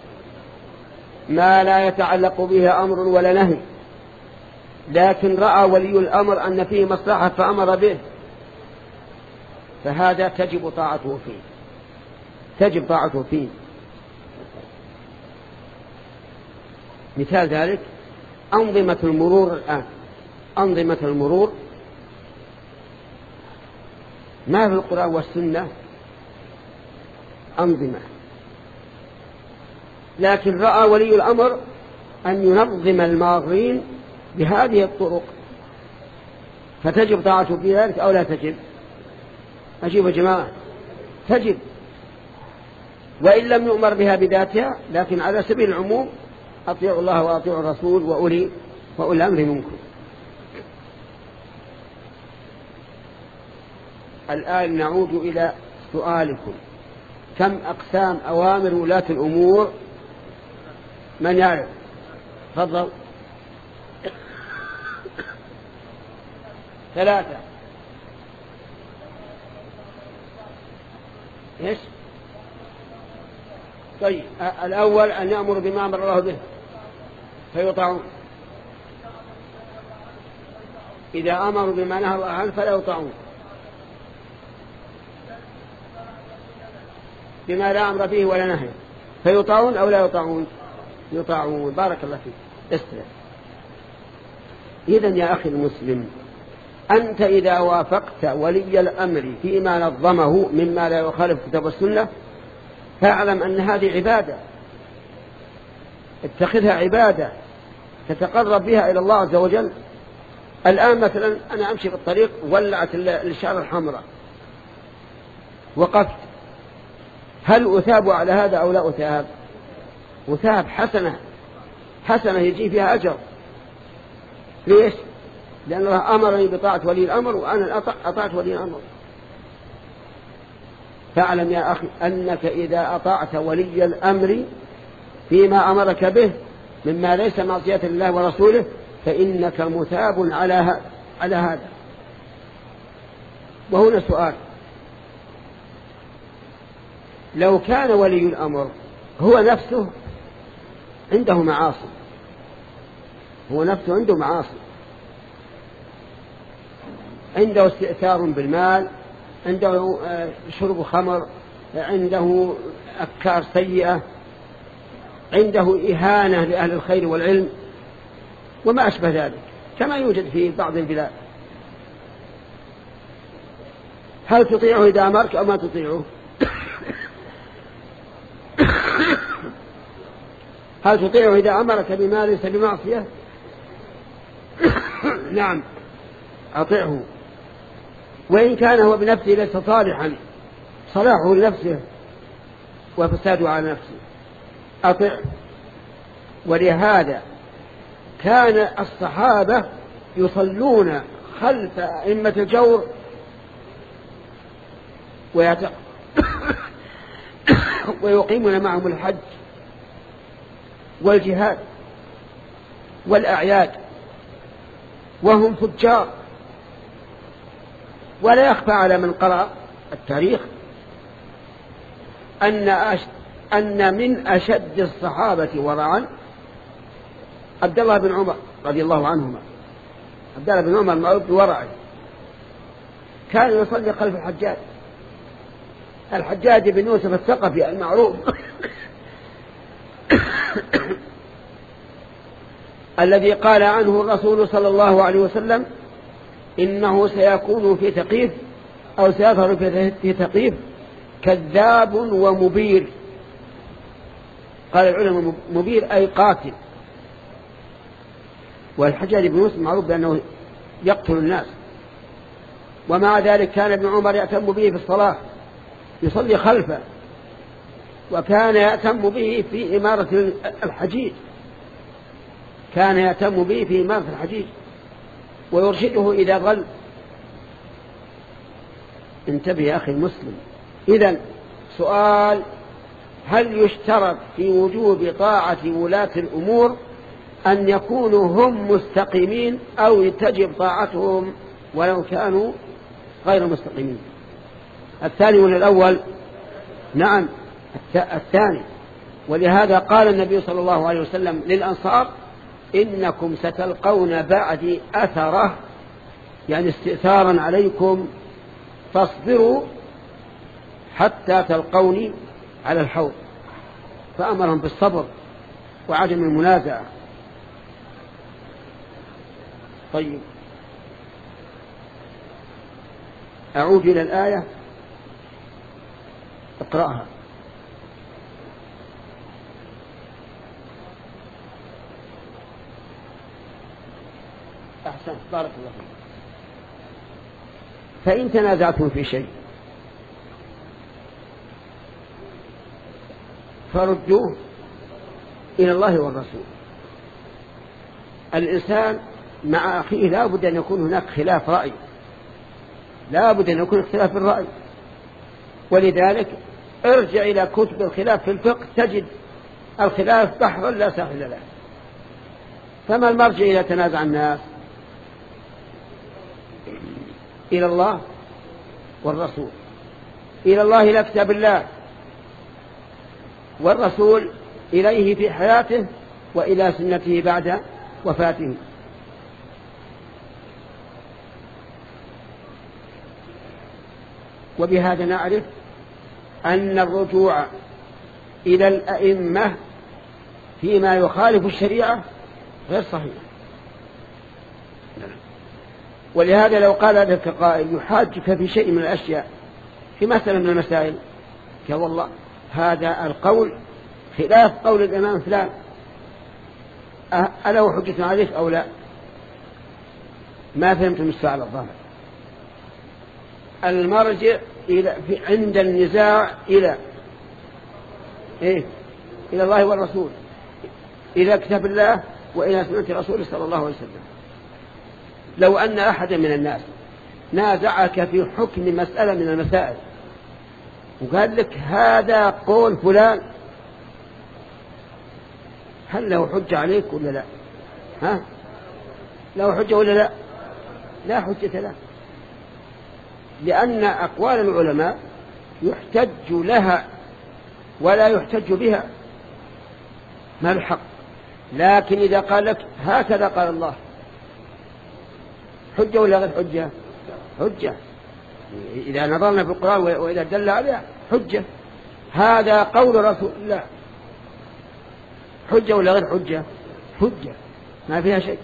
ما لا يتعلق به أمر ولا نهي، لكن رأى ولي الأمر أن فيه مصلحة فأمر به، فهذا تجب طاعته فيه تجب طاعته فيه مثال ذلك أنظمة المرور. الآن أنظمة المرور ما في القرآن والسنة أنظمة، لكن رأى ولي الأمر أن ينظم المارين بهذه الطرق، فتجب طاعته في ذلك أو لا تجب؟ أجيب يا جماعة، تجب، وإن لم يؤمر بها بذاتها، لكن على سبيل العموم أطيعوا الله وأطيعوا الرسول وأولي وأولي الأمر منكم. الآن نعود إلى سؤالكم: كم أقسام أوامر ولاة الأمور؟ من يعرف؟ تفضل. ثلاثة. إيش؟ طيب الأول أن يأمر بما أمر الله به فيطاعون، إذا أمروا بما نهى الله عنه فلا يطاعون، بما لا أمر به ولا نهي فيطاعون أو لا يطاعون؟ يطاعون. بارك الله فيك. استرع. إذن يا أخي المسلم، أنت إذا وافقت ولي الأمر فيما نظمه مما لا يخالف كتاب والسنة فاعلم أن هذه عبادة، اتخذها عبادة تتقرب بها إلى الله عز وجل. الآن مثلا أنا أمشي بالطريق ولعت الإشارة الحمراء، وقفت، هل أثاب على هذا أو لا أثاب؟ أثاب، حسنة حسنة يجي فيها أجر. ليش؟ لأن الله أمرني بطاعة ولي الأمر وأنا أطعت ولي الأمر. فاعلم يا أخي أنك إذا أطعت ولي الأمر فيما أمرك به مما ليس معصية الله ورسوله فإنك مثاب على على هذا. وهنا سؤال: لو كان ولي الأمر هو نفسه عنده معاصي، هو نفسه عنده معاصي، عنده استئثار بالمال، عنده شرب خمر، عنده أفكار سيئة، عنده إهانة لأهل الخير والعلم وما أشبه ذلك كما يوجد في بعض البلاد، هل تطيعه إذا أمرك أو ما تطيعه؟ هل تطيعه إذا أمرك بما ليس بمعصية؟ نعم أطيعه، وإن كان هو بنفسه ليس صالحا، صلاحه لنفسه وفساده على نفسه، أطيعه. ولهذا كان الصحابة يصلون خلف أئمة الجور ويقيمون معهم الحج والجهاد والأعياد وهم فجار. ولا يخفى على من قرأ التاريخ أن أن من أشد الصحابة ورعا عبد الله بن عمر رضي الله عنهما. عبد الله بن عمر معروف بورعه، كان يصلي خلف الحجاج الحجاج بن يوسف الثقفي المعروف الذي قال عنه الرسول صلى الله عليه وسلم إنه سيكون في ثقيف أو سيظهر في ثقيف كذاب ومبير. قال العلماء مبير أي قاتل. والحجاج بن يوسف معروف بأنه يقتل الناس، ومع ذلك كان ابن عمر يأتم به في الصلاة، يصلي خلفه، وكان يأتم به في إمارة الحجيج، كان يأتم به في إمارة الحجيج ويرشده إذا ضل. انتبه يا أخي المسلم. إذن سؤال: هل يشترط في وجوب طاعة ولاة الأمور أن يكونوا هم مستقيمين أو تجب طاعتهم ولو كانوا غير مستقيمين؟ الثاني ولا الأول؟ نعم الثاني. ولهذا قال النبي صلى الله عليه وسلم للأنصار: إنكم ستلقون بعدي أثرة، يعني استئثارا عليكم، فاصبروا حتى تلقوني على الحوض. فأمرهم بالصبر وعدم المنازعة. طيب أعود إلى الآية، اقرأها. أحسن، بارك الله فيك. فإن تنازعتم في شيء فردوه إلى الله والرسول. الإنسان مع أخيه لا بد أن يكون هناك خلاف رأي، لا بد أن يكون اختلاف الرأي. ولذلك ارجع إلى كتب الخلاف في الفقه تجد الخلاف بحر لا ساحل له. فما المرجع إذا تنازع الناس؟ إلى الله والرسول. إلى الله إلى كتاب الله، والرسول إليه في حياته وإلى سنته بعد وفاته. وبهذا نعرف أن الرجوع إلى الأئمة فيما يخالف الشريعة غير صحيح. ولهذا لو قال لك قائل يحاجك في شيء من الأشياء في مسألة من المسائل، قال والله هذا القول خلاف قول الإمام فلان، ألا حجة عليك أو لا؟ ما فهمتم السؤال الظاهر. المرجع إلى في عند النزاع إلى إيه؟ إلى الله والرسول، إلى كتاب الله وإلى سنة رسوله صلى الله عليه وسلم. لو أن أحدا من الناس نازعك في حكم مسألة من المسائل وقال لك هذا قول فلان، هل له حجة عليك ولا لا؟ ها؟ له حجة ولا لا؟ لا حجة له، لأن أقوال العلماء يحتج لها ولا يحتج بها، ما الحق. لكن إذا قال لك هكذا قال الله، حجة ولا غير حجة؟ حجة. إذا نظرنا في القرآن وإذا دل عليها حجة. هذا قول رسول الله، حجة ولا غير حجة؟ حجة، ما فيها شيء.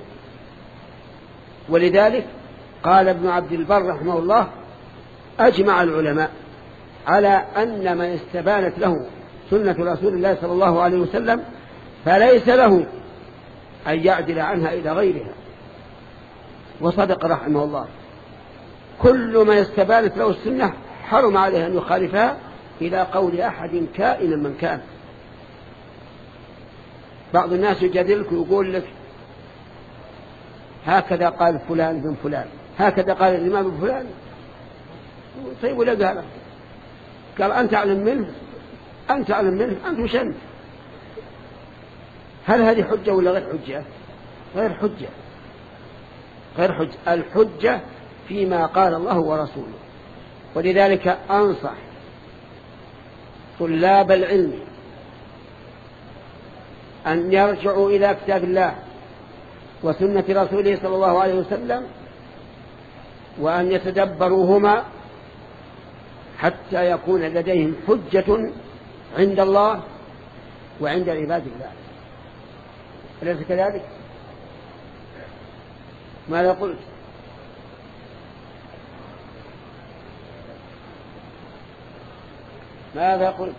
ولذلك قال ابن عبد البر رحمه الله أجمع العلماء على أن من استبانت له سنة رسول الله صلى الله عليه وسلم فليس له أن يعدل عنها إلى غيرها. وصدق رحمه الله، كل من استبانت له السنة حرم عليه أن يخالفها إلى قول أحد كائنا من كان. بعض الناس يجادلك ويقول لك هكذا قال فلان بن فلان، هكذا قال الإمام بن فلان. طيب ولا قال؟ قال أنت أعلم منه، أنت أعلم منه، أنت وش أنت؟ هل هذه حجة ولا غير حجة؟ غير حجة، غير حجة. الحجة فيما قال الله ورسوله. ولذلك أنصح طلاب العلم أن يرجعوا إلى كتاب الله وسنة رسوله صلى الله عليه وسلم، وأن يتدبروهما حتى يكون لديهم حجة عند الله وعند عباد الله. أليس كذلك؟ ماذا قلت؟ ماذا قلت؟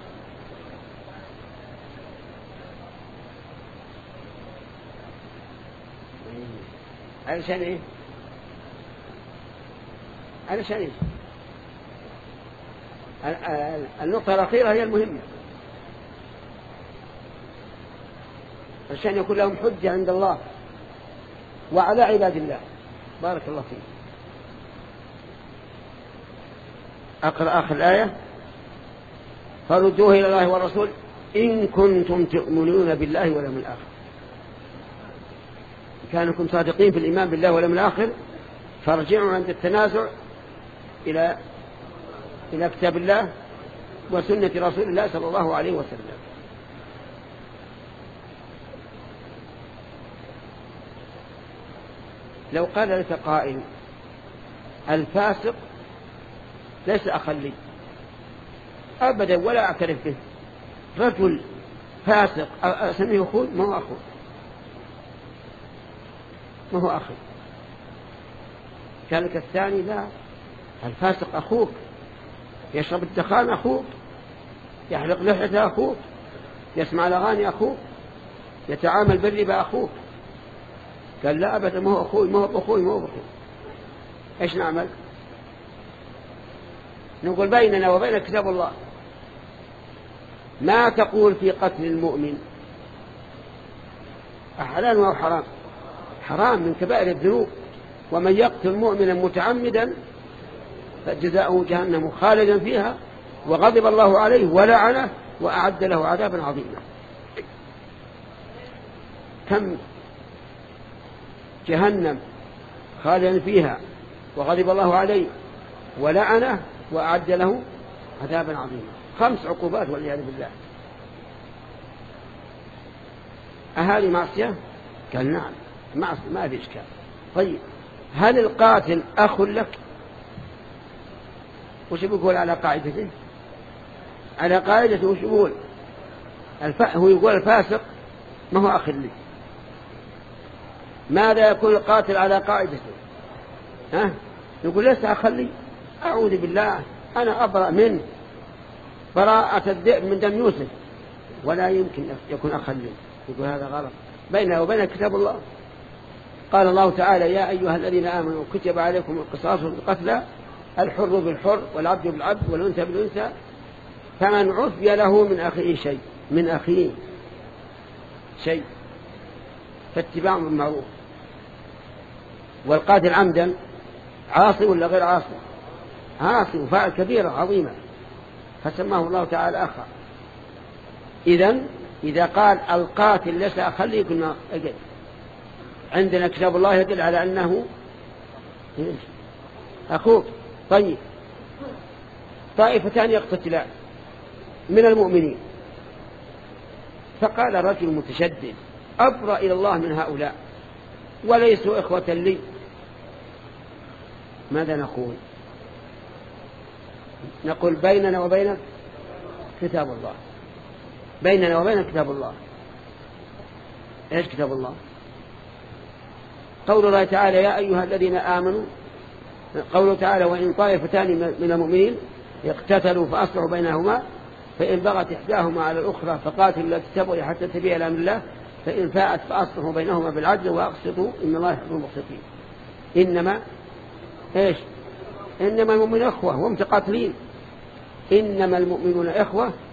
علشان ايه؟ علشان ايه؟ النقطة الأخيرة هي المهمة، عشان يكون لهم حجة عند الله وعلى عباد الله. بارك الله فيك. أقرأ آخر الآية: فردوه إلى الله والرسول إن كنتم تؤمنون بالله واليوم الآخر. كانكم صادقين في الإيمان بالله واليوم الآخر فارجعوا عند التنازع إلى إلى كتاب الله وسنة رسول الله صلى الله عليه وسلم. لو قال لك قائل الفاسق ليس أخا لي أبدا ولا أعترف به، رجل فاسق أسميه أخوي؟ ما هو أخوي، ما هو أخي. كذلك الثاني لا، الفاسق أخوك، يشرب الدخان أخوك، يحلق لحيته أخوك، يسمع الأغاني أخوك، يتعامل بالربا أخوك. قال لا أبدا ما هو أخوي، ما هو أخوي، ما هو أخوي. إيش نعمل؟ نقول بيننا وبين كتاب الله. ما تقول في قتل المؤمن؟ أحلال أو حرام؟ حرام، من كبائر الذنوب. ومن يقتل مؤمنا متعمدا فجزاؤه جهنم خالدا فيها وغضب الله عليه ولعنه وأعد له عذابا عظيما. كم جهنم خالدا فيها وغضب الله عليه ولعنه وأعد له عذابا عظيما. خمس عقوبات والعياذ بالله. أهذه معصية؟ قال نعم معصية ما في إشكال. طيب هل القاتل أخ لك؟ وش بيقول على قاعدته؟ على قاعدته وش بيقول؟ الف... هو يقول الفاسق ما هو أخ لي. ماذا يكون القاتل على قاعدته؟ ها؟ يقول ليس أخ لي، أعوذ بالله أنا أبرأ منه براءة الذئب من دم يوسف، ولا يمكن يكون أخ لي. يقول هذا غلط. بينه وبين كتاب الله. قال الله تعالى يا أيها الذين آمنوا كتب عليكم القصاص في القتلى الحر بالحر والعبد بالعبد والأنثى بالأنثى فمن عفي له من أخيه شيء من أخيه شيء فاتباع بالمعروف. والقاتل عمدا عاصي ولا غير عاصي؟ عاصي وفاعل كبيرة عظيمة فسماه الله تعالى أخا. إذن إذا قال القاتل ليس أخا لي قلنا أجل عندنا كتاب الله يدل على أنه أخوك. طيب طائفتان يقتتلان من المؤمنين فقال رجل متشدد أبرأ إلى الله من هؤلاء وليسوا إخوة لي، ماذا نقول؟ نقول بيننا وبينك كتاب الله. بيننا وبينك كتاب الله. إيش كتاب الله؟ قول الله تعالى يا أيها الذين آمنوا، قوله تعالى وإن طائفتان من المؤمنين اقتتلوا فأصلحوا بينهما فإن بغت إحداهما على الأخرى فقاتلوا التي تبغي حتى تبيع إلى أمر الله فإن فاءت فأصلحوا بينهما بالعدل وأقسطوا إن الله يحب المقسطين. إنما إيش؟ إنما المؤمنون إخوة وهم متقاتلين. إنما المؤمنون إخوة